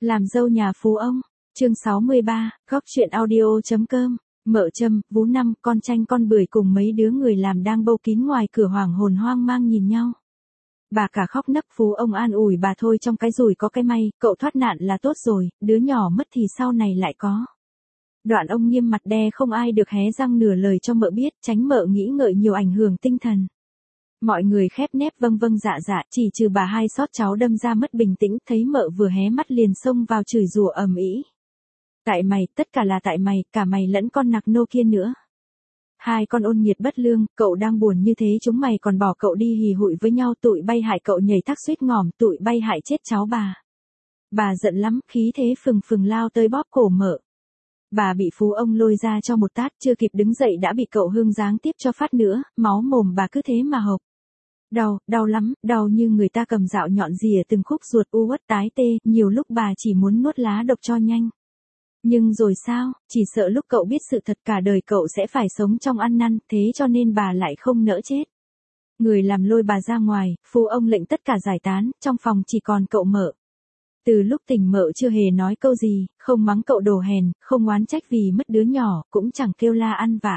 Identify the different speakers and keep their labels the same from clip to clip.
Speaker 1: Làm dâu nhà phú ông, chương 63, góc truyện audio.com, Mợ Trâm, Vú Năm, con tranh con bưởi cùng mấy đứa người làm đang bâu kín ngoài cửa hoàng hồn hoang mang nhìn nhau. Bà cả khóc nấc, phú ông an ủi bà thôi, trong cái rủi có cái may, cậu thoát nạn là tốt rồi, đứa nhỏ mất thì sau này lại có. Đoạn ông nghiêm mặt đe không ai được hé răng nửa lời cho mợ biết, tránh mợ nghĩ ngợi nhiều ảnh hưởng tinh thần. Mọi người khép nép vâng vâng dạ dạ, chỉ trừ bà hai sót cháu đâm ra mất bình tĩnh, thấy mợ vừa hé mắt liền xông vào chửi rủa ầm ĩ. Tại mày, tất cả là tại mày, cả mày lẫn con nặc nô kia nữa. Hai con ôn nhiệt bất lương, cậu đang buồn như thế chúng mày còn bỏ cậu đi hì hụi với nhau, tụi bay hại cậu nhảy thác suýt ngỏm, tụi bay hại chết cháu bà. Bà giận lắm, khí thế phừng phừng lao tới bóp cổ mợ. Bà bị phú ông lôi ra cho một tát, chưa kịp đứng dậy đã bị cậu hương giáng tiếp cho phát nữa, máu mồm bà cứ thế mà hộc. Đau, đau lắm, đau như người ta cầm dạo nhọn rìa từng khúc ruột u uất tái tê, nhiều lúc bà chỉ muốn nuốt lá độc cho nhanh. Nhưng rồi sao, chỉ sợ lúc cậu biết sự thật cả đời cậu sẽ phải sống trong ăn năn, thế cho nên bà lại không nỡ chết. Người làm lôi bà ra ngoài, phú ông lệnh tất cả giải tán, trong phòng chỉ còn cậu mợ. Từ lúc tỉnh mợ chưa hề nói câu gì, không mắng cậu đồ hèn, không oán trách vì mất đứa nhỏ, cũng chẳng kêu la ăn vạ.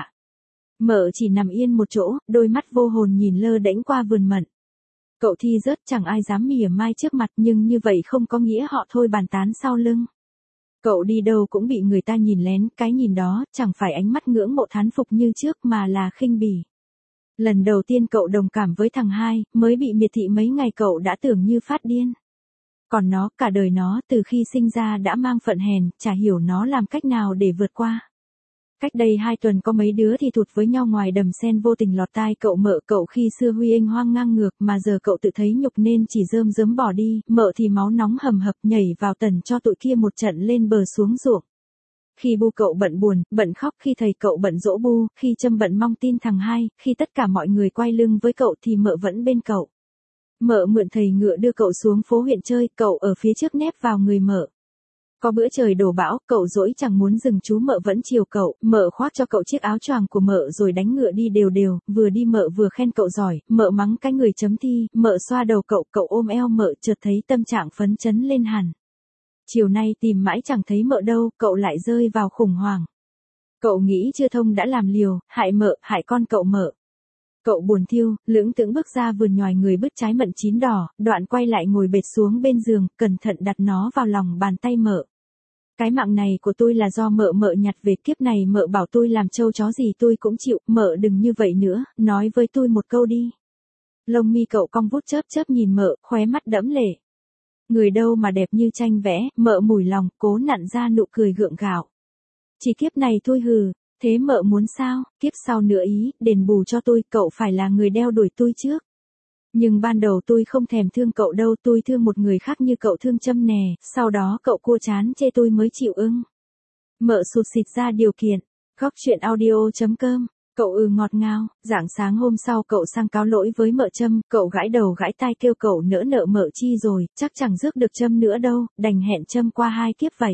Speaker 1: Mợ chỉ nằm yên một chỗ, đôi mắt vô hồn nhìn lơ đễnh qua vườn mận. Cậu thi rớt chẳng ai dám mỉa mai trước mặt, nhưng như vậy không có nghĩa họ thôi bàn tán sau lưng. Cậu đi đâu cũng bị người ta nhìn lén, cái nhìn đó chẳng phải ánh mắt ngưỡng mộ thán phục như trước mà là khinh bỉ. Lần đầu tiên cậu đồng cảm với thằng hai, mới bị miệt thị mấy ngày cậu đã tưởng như phát điên. Còn nó, cả đời nó từ khi sinh ra đã mang phận hèn, chả hiểu nó làm cách nào để vượt qua. Cách đây 2 tuần có mấy đứa thì thụt với nhau ngoài đầm sen vô tình lọt tai cậu mợ, cậu khi xưa huy anh hoang ngang ngược mà giờ cậu tự thấy nhục nên chỉ rơm rớm bỏ đi, mợ thì máu nóng hầm hập nhảy vào tần cho tụi kia một trận lên bờ xuống ruộng. Khi bu cậu bận buồn, bận khóc, khi thầy cậu bận dỗ bu, khi Trâm bận mong tin thằng hai, khi tất cả mọi người quay lưng với cậu thì mợ vẫn bên cậu. Mợ mượn thầy ngựa đưa cậu xuống phố huyện chơi, cậu ở phía trước nép vào người mợ. Có bữa trời đổ bão, cậu dỗi chẳng muốn dừng chú mợ vẫn chiều cậu, mợ khoác cho cậu chiếc áo choàng của mợ rồi đánh ngựa đi đều đều, vừa đi mợ vừa khen cậu giỏi, mợ mắng cái người chấm thi, mợ xoa đầu cậu, cậu ôm eo mợ chợt thấy tâm trạng phấn chấn lên hẳn. Chiều nay tìm mãi chẳng thấy mợ đâu, cậu lại rơi vào khủng hoảng. Cậu nghĩ chưa thông đã làm liều, hại mợ, hại con cậu mợ. Cậu buồn thiêu, lưỡng thững bước ra vườn nhòi người bứt trái mận chín đỏ, đoạn quay lại ngồi bệt xuống bên giường, cẩn thận đặt nó vào lòng bàn tay mợ. Cái mạng này của tôi là do mợ nhặt về, kiếp này mợ bảo tôi làm trâu chó gì tôi cũng chịu, mợ đừng như vậy nữa, nói với tôi một câu đi. Lông mi cậu cong vút chớp chớp nhìn mợ, khóe mắt đẫm lệ. Người đâu mà đẹp như tranh vẽ, mợ mủi lòng, cố nặn ra nụ cười gượng gạo. Chỉ kiếp này thôi hừ. Thế mợ muốn sao, kiếp sau nữa ý, đền bù cho tôi, cậu phải là người đeo đuổi tôi trước. Nhưng ban đầu tôi không thèm thương cậu đâu, tôi thương một người khác như cậu thương Trâm nè, sau đó cậu cua chán chê tôi mới chịu ưng. Mợ sụt xịt ra điều kiện, góc truyện audio.com, cậu ngọt ngào, rạng sáng hôm sau cậu sang cáo lỗi với mợ Trâm, cậu gãi đầu gãi tai kêu cậu nỡ nợ mợ chi rồi, chắc chẳng rước được Trâm nữa đâu, đành hẹn Trâm qua 2 kiếp vậy.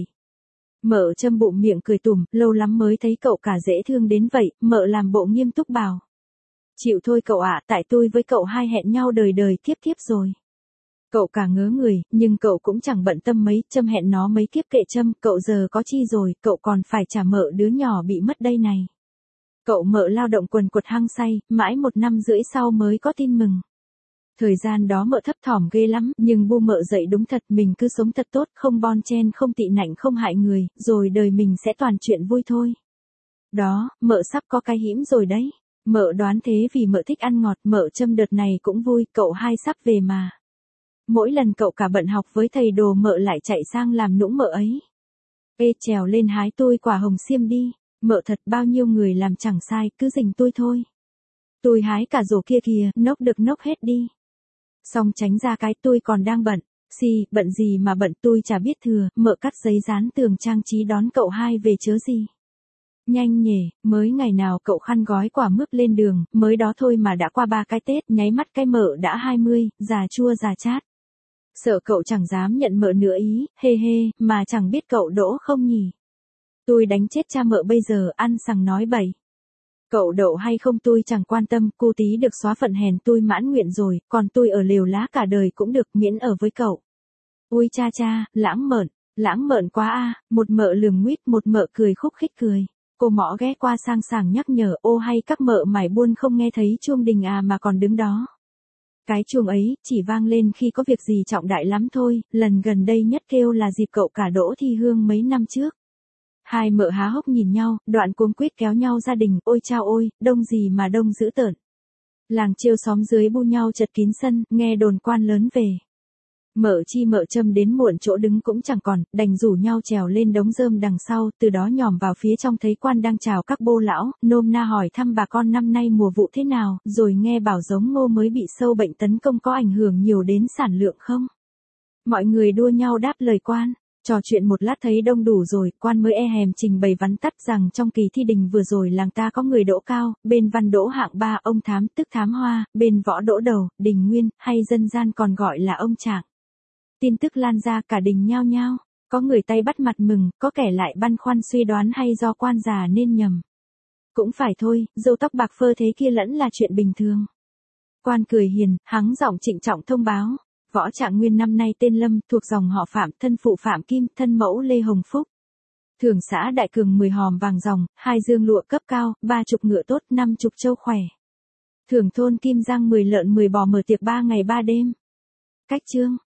Speaker 1: Mợ Trâm bụng miệng cười tủm, lâu lắm mới thấy cậu cả dễ thương đến vậy, mợ làm bộ nghiêm túc bảo. Chịu thôi cậu ạ, tại tôi với cậu hai hẹn nhau đời đời kiếp kiếp rồi. Cậu cả ngớ người, nhưng cậu cũng chẳng bận tâm mấy, Trâm hẹn nó mấy kiếp kệ Trâm, cậu giờ có chi rồi, cậu còn phải trả mợ đứa nhỏ bị mất đây này. Cậu mợ lao động quần quật hăng say, mãi 1 năm rưỡi sau mới có tin mừng. Thời gian đó mợ thấp thỏm ghê lắm, nhưng bu mợ dậy đúng thật, mình cứ sống thật tốt, không bon chen, không tị nạnh, không hại người, rồi đời mình sẽ toàn chuyện vui thôi. Đó, mợ sắp có cái hĩm rồi đấy. Mợ đoán thế vì mợ thích ăn ngọt, mợ Trâm đợt này cũng vui, cậu hai sắp về mà. Mỗi lần cậu cả bận học với thầy đồ mợ lại chạy sang làm nũng mợ ấy. Ê trèo lên hái tôi quả hồng xiêm đi, mợ thật bao nhiêu người làm chẳng sai, cứ dình tôi thôi. Tôi hái cả rổ kia kìa, nốc được nốc hết đi. Xong tránh ra cái tôi còn đang bận, bận gì mà bận tôi chả biết thừa, mợ cắt giấy dán tường trang trí đón cậu hai về chớ gì. Nhanh nhỉ, mới ngày nào cậu khăn gói quả mướp lên đường, mới đó thôi mà đã qua 3 cái Tết, nháy mắt cái mợ đã 20, già chua già chát. Sợ cậu chẳng dám nhận mợ nữa ý, hê hê, mà chẳng biết cậu đỗ không nhỉ. Tôi đánh chết cha mợ bây giờ, ăn sằng nói bậy. Cậu đậu hay không tôi chẳng quan tâm, cô tí được xóa phận hèn tôi mãn nguyện rồi, còn tôi ở lều lá cả đời cũng được, miễn ở với cậu. Ôi cha cha, lãng mạn. Lãng mợn quá a, một mợ lườm nguýt, một mợ cười khúc khích cười. Cô mõ ghé qua sang sảng nhắc nhở, ô hay các mợ mải buôn không nghe thấy chuông đình à mà còn đứng đó. Cái chuông ấy, chỉ vang lên khi có việc gì trọng đại lắm thôi, lần gần đây nhất kêu là dịp cậu cả Đỗ Thi Hương mấy năm trước. Hai mợ há hốc nhìn nhau, đoạn cuống quýt kéo nhau gia đình, ôi chao ôi, đông gì mà đông dữ tợn. Làng trêu xóm dưới bu nhau chật kín sân, nghe đồn quan lớn về. Mợ Chi mợ Trâm đến muộn chỗ đứng cũng chẳng còn, đành rủ nhau trèo lên đống rơm đằng sau, từ đó nhòm vào phía trong thấy quan đang chào các bô lão, nôm na hỏi thăm bà con năm nay mùa vụ thế nào, rồi nghe bảo giống ngô mới bị sâu bệnh tấn công có ảnh hưởng nhiều đến sản lượng không. Mọi người đua nhau đáp lời quan. Trò chuyện một lát thấy đông đủ rồi, quan mới e hèm trình bày vắn tắt rằng trong kỳ thi đình vừa rồi làng ta có người đỗ cao, bên văn đỗ hạng 3 ông Thám tức Thám Hoa, bên võ đỗ đầu, Đình Nguyên, hay dân gian còn gọi là ông Trạng. Tin tức lan ra cả đình nhao nhao, có người tay bắt mặt mừng, có kẻ lại băn khoăn suy đoán hay do quan già nên nhầm. Cũng phải thôi, râu tóc bạc phơ thế kia lẫn là chuyện bình thường. Quan cười hiền, hắng giọng trịnh trọng thông báo. Võ Trạng Nguyên năm nay tên Lâm, thuộc dòng họ Phạm, thân phụ Phạm Kim, thân mẫu Lê Hồng Phúc. Thưởng xã Đại Cường 10 hòm vàng ròng, 2 dương lụa cấp cao, 30 ngựa tốt, 50 trâu khỏe. Thưởng thôn Kim Giang 10 lợn 10 bò mở tiệc 3 ngày 3 đêm. Cách chương